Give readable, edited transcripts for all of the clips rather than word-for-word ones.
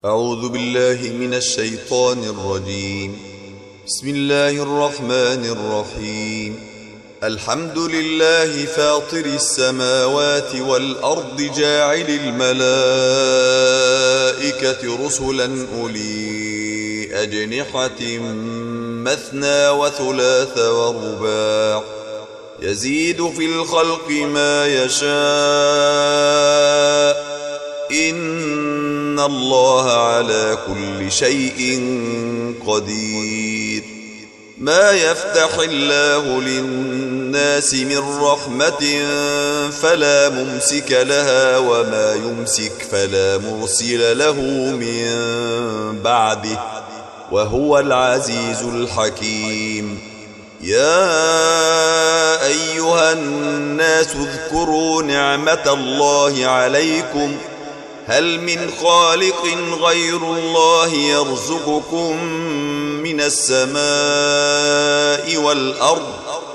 أعوذ بالله من الشيطان الرجيم. بسم الله الرحمن الرحيم. الحمد لله فاطر السماوات والأرض جاعل الملائكة رسلا أولي أجنحة مثنى وثلاث ورباع يزيد في الخلق ما يشاء إن الله على كل شيء قدير. ما يفتح الله للناس من رحمة فلا ممسك لها وما يمسك فلا مرسل له من بعده وهو العزيز الحكيم. يا أيها الناس اذكروا نعمة الله عليكم هل من خالق غير الله يرزقكم من السماء والأرض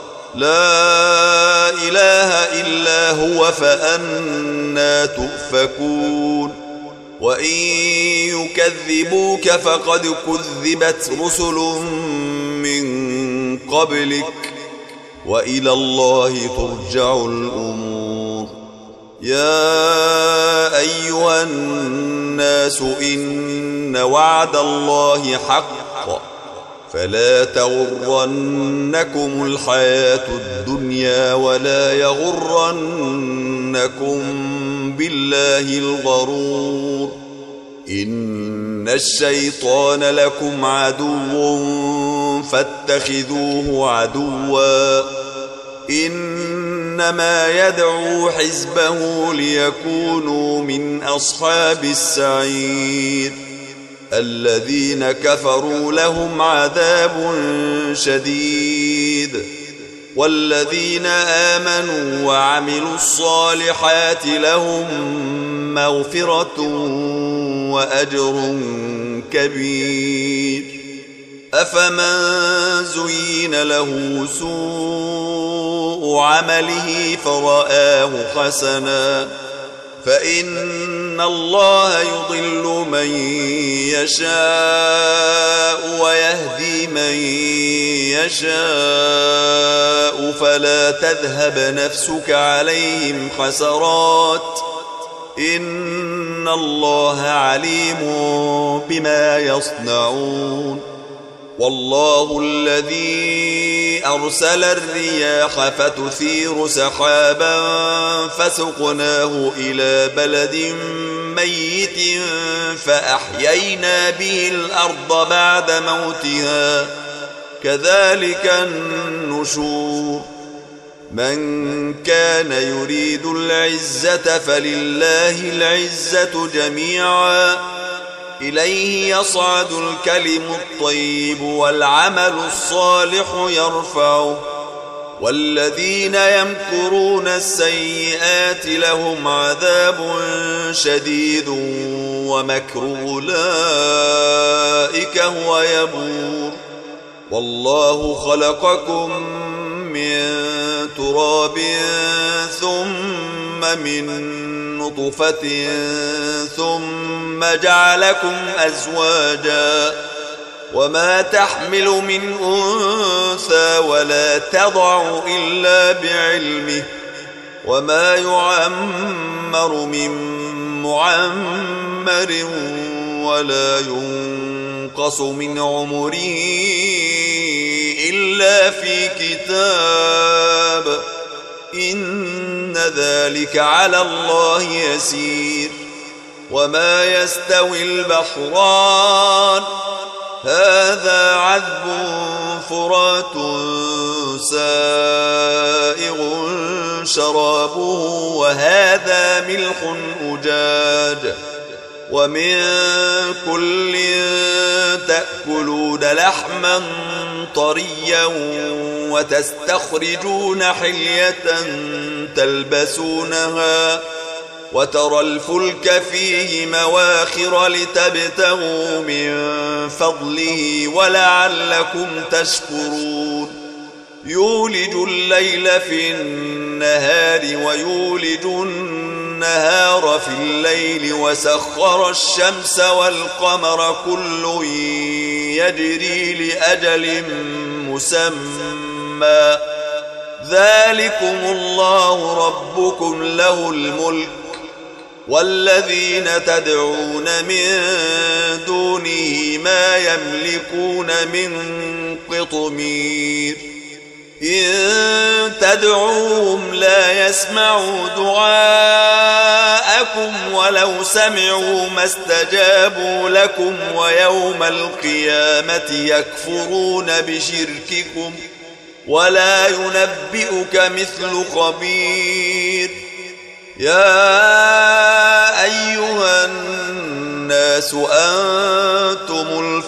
لا إله إلا هو فأنى تؤفكون. وإن يكذبوك فقد كذبت رسل من قبلك وإلى الله ترجع الأمور. يا أيها الناس إن وعد الله حق فلا تغرنكم الحياة الدنيا ولا يغرنكم بالله الغرور. إن الشيطان لكم عدو فاتخذوه عدوا إنما يدعو حزبه ليكونوا من أصحاب السعير. الذين كفروا لهم عذاب شديد والذين آمنوا وعملوا الصالحات لهم مغفرة وأجر كبير. أفمن زين له سوء عمله فرآه حسنا فإن الله يضل من يشاء ويهدي من يشاء فلا تذهب نفسك عليهم حسرات إن الله عليم بما يصنعون. والله الذي أرسل الرياح فتثير سحابا فسقناه إلى بلد ميت فأحيينا به الأرض بعد موتها كذلك النشور. من كان يريد العزة فلله العزة جميعا إليه يصعد الكلم الطيب والعمل الصالح يرفعه والذين يمكرون السيئات لهم عذاب شديد ومكر أولئك هو يبور. والله خلقكم من تراب ثم من نطفة ثم جعلكم أزواجا وما تحمل من أنثى ولا تضع إلا بعلمه وما يعمر من معمر ولا ينقص من عمره إلا في كتاب إن ذلك على الله يسير. وما يستوي البحران هذا عذب فرات سائغ شرابه وهذا ملح أجاج ومن كل تأكلون لحما طريا وتستخرجون حلية تلبسونها وترى الفلك فيه مواخر لتبتغوا من فضله ولعلكم تشكرون. يولج الليل في النهار ويولج النهار في الليل وسخر الشمس والقمر كل يجري لأجل مسمى ذلكم الله ربكم له الملك والذين تدعون من دونه ما يملكون من قطمير إن تدعوهم لا يسمعوا دعاءكم ولو سمعوا ما استجابوا لكم ويوم القيامة يكفرون بشرككم ولا ينبئك مثل خبير يا أيها الناس أنتم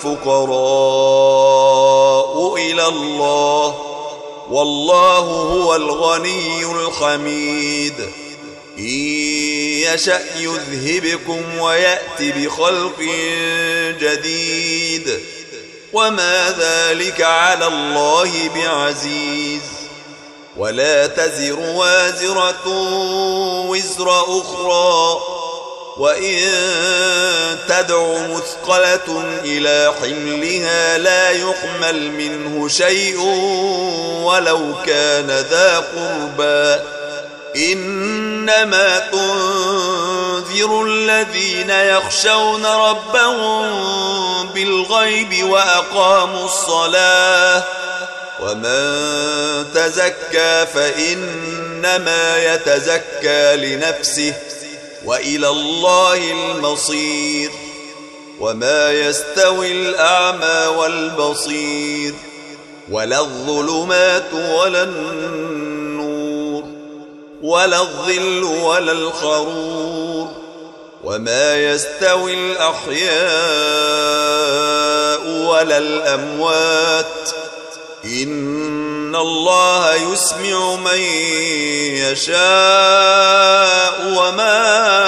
الفقراء إلى الله والله هو الغني الحميد إن يشأ يذهبكم ويأت بخلق جديد وما ذلك على الله بعزيز ولا تزر وازرة وزر أخرى وإن تدع مثقلة إلى حملها لا يحمل منه شيء ولو كان ذا قربى إنما تنذر الذين يخشون ربهم بالغيب وأقاموا الصلاة ومن تزكى فإنما يتزكى لنفسه وإلى الله المصير وما يستوي الأعمى والبصير ولا الظلمات ولا النور ولا الظل ولا الحرور وما يستوي الأحياء ولا الأموات إن الله يسمع من يشاء وما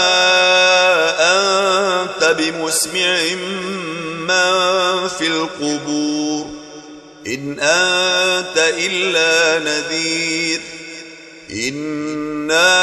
أنت بمسمع من في القبور إن أنت إلا نذير إنا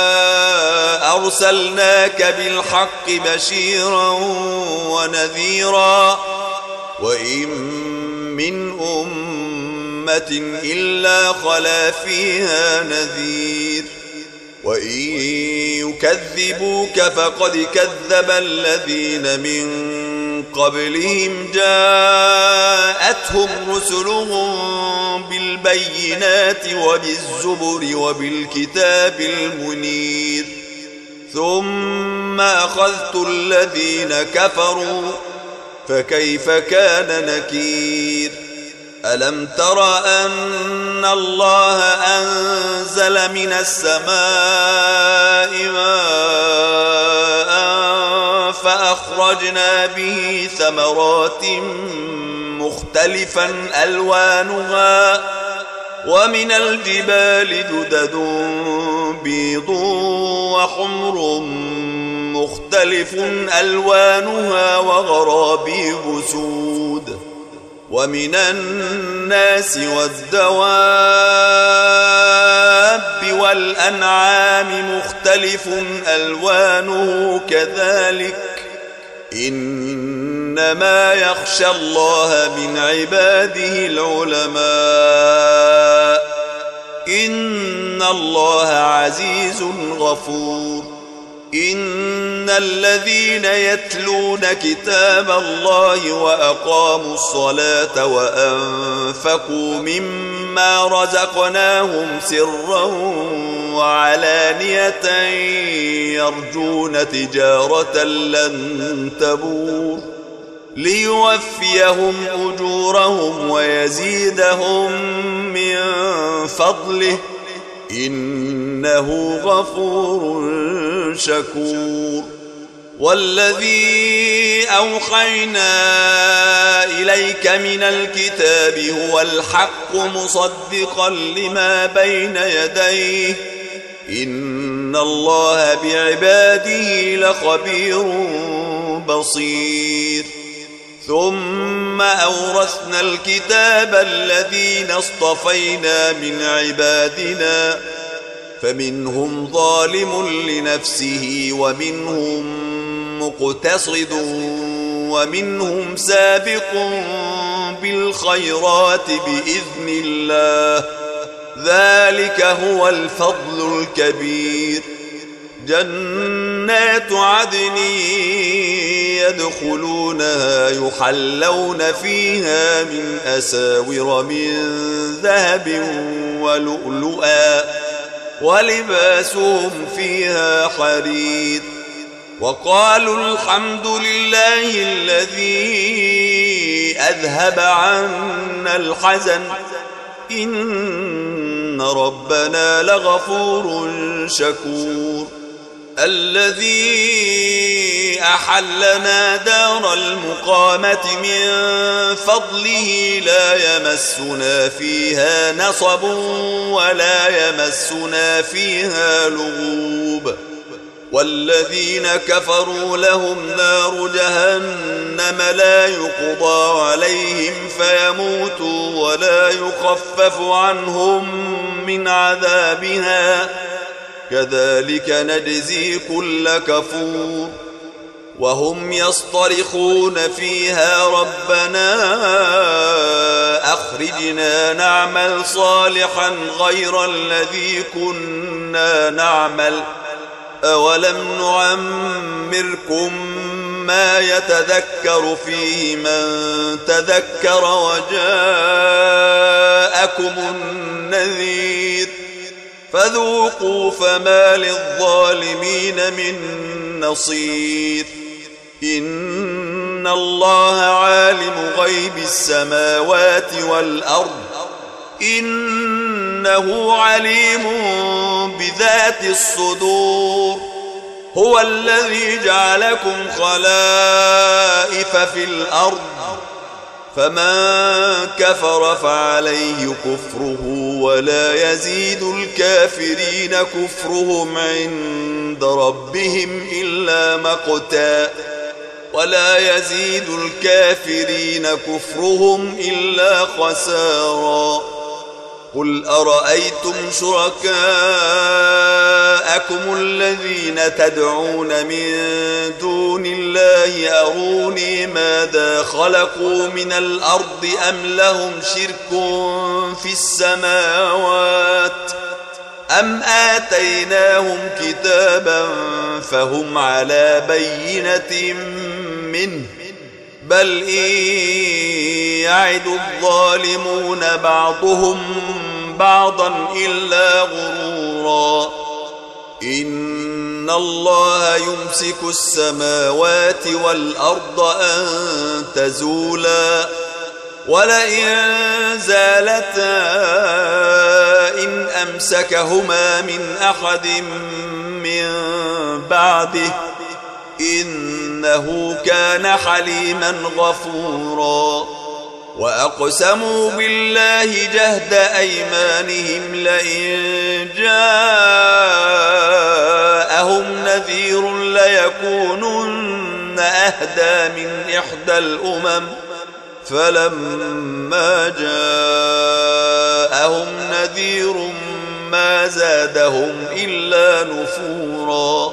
أرسلناك بالحق بشيرا ونذيرا وإن من أمة إلا خلا فيها نذير وإن يكذبوك فقد كذب الذين من قبلهم جاءتهم رسلهم بالبينات وبالزبر وبالكتاب المنير ثم أخذت الذين كفروا فكيف كان نكير ألم تر أن الله أنزل من السماء ماء فأخرجنا به ثمرات مختلفا ألوانها ومن الجبال جدد بيض وحمر مختلف ألوانها وغرابيب سود ومن الناس والدواب والأنعام مختلف ألوانه كذلك إنما يخشى الله من عباده العلماء إن الله عزيز غفور إن الذين يتلون كتاب الله وأقاموا الصلاة وأنفقوا مما رزقناهم سرا وعلانية يرجون تجارة لن تبور ليوفيهم أجورهم ويزيدهم من فضله إنه غفور شكور والذي أوحينا إليك من الكتاب هو الحق مصدقا لما بين يديه إن الله بعباده لخبير بصير ثم أورثنا الكتاب الذين اصطفينا من عبادنا فمنهم ظالم لنفسه ومنهم مقتصد ومنهم سابق بالخيرات بإذن الله، ذلك هو الفضل الكبير. جنات عدن يدخلونها يحلون فيها من أساور من ذهب ولؤلؤا ولباسهم فيها حرير. وقالوا الحمد لله الذي أذهب عنا الحزن إن ربنا لغفور شكور. الذي أحلنا دار المقامة من فضله لا يمسنا فيها نصب ولا يمسنا فيها لغوب. والذين كفروا لهم نار جهنم لا يقضى عليهم فيموتوا ولا يخفف عنهم من عذابها كذلك نجزي كل كفور. وهم يصطرخون فيها ربنا أخرجنا نعمل صالحا غير الذي كنا نعمل أولم نعمركم ما يتذكر فيه من تذكر وجاءكم النذير فذوقوا فما للظالمين من نصير. إن الله عالم غيب السماوات والأرض إنه عليم بذات الصدور. هو الذي جعلكم خلائف في الأرض فمن كفر فعليه كفره ولا يزيد الكافرين كفرهم عند ربهم إلا مقتا ولا يزيد الكافرين كفرهم إلا خسارا. قل أرأيتم شركاءكم الذين تدعون من دون الله أروني ماذا خلقوا من الأرض أم لهم شرك في السماوات أم آتيناهم كتابا فهم على بينة منه بل إن يعد الظالمون بعضهم بعضا إلا غرورا. إن الله يمسك السماوات والأرض أن تزولا ولئن زالتا إن أمسكهما من أحد من بعده إنه كان حليما غفورا. وأقسموا بالله جهد أيمانهم لئن جاءهم نذير ليكونن أهدى من إحدى الأمم فلما جاءهم نذير ما زادهم إلا نفورا.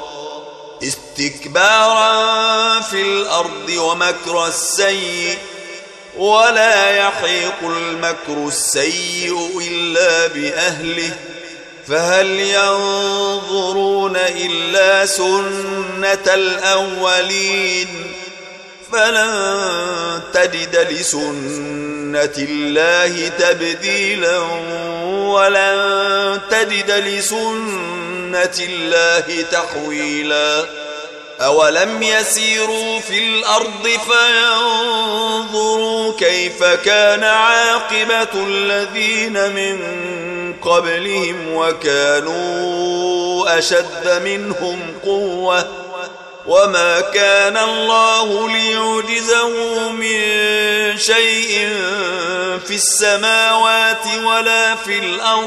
استكبارا في الأرض ومكر السيء ولا يحيق المكر السيء إلا بأهله فهل ينظرون إلا سنة الأولين فلن تجد لسنة الله تبديلا ولن تجد لسنة الله تحويلا. أولم يسيروا في الأرض فينظروا كيف كان عاقبة الذين من قبلهم وكانوا أشد منهم قوة وما كان الله ليعجزه من شيء في السماوات ولا في الأرض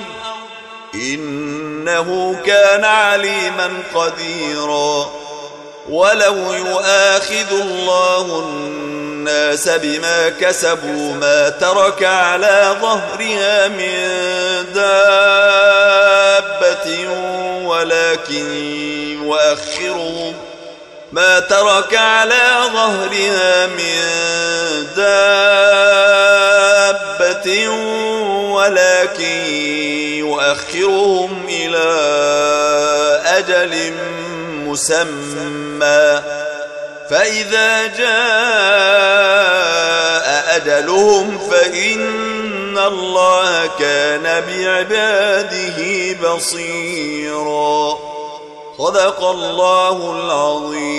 إنه كان عليما قديرا. ولو يؤاخذ الله الناس بما كسبوا ما ترك على ظهرها من دابة ولكن يؤخرهم ما ترك على ظهرها من دابة ولكن يؤخرهم إلى أجل مسمى فإذا جاء أجلهم فإن الله كان بعباده بصيرا. صدق الله العظيم.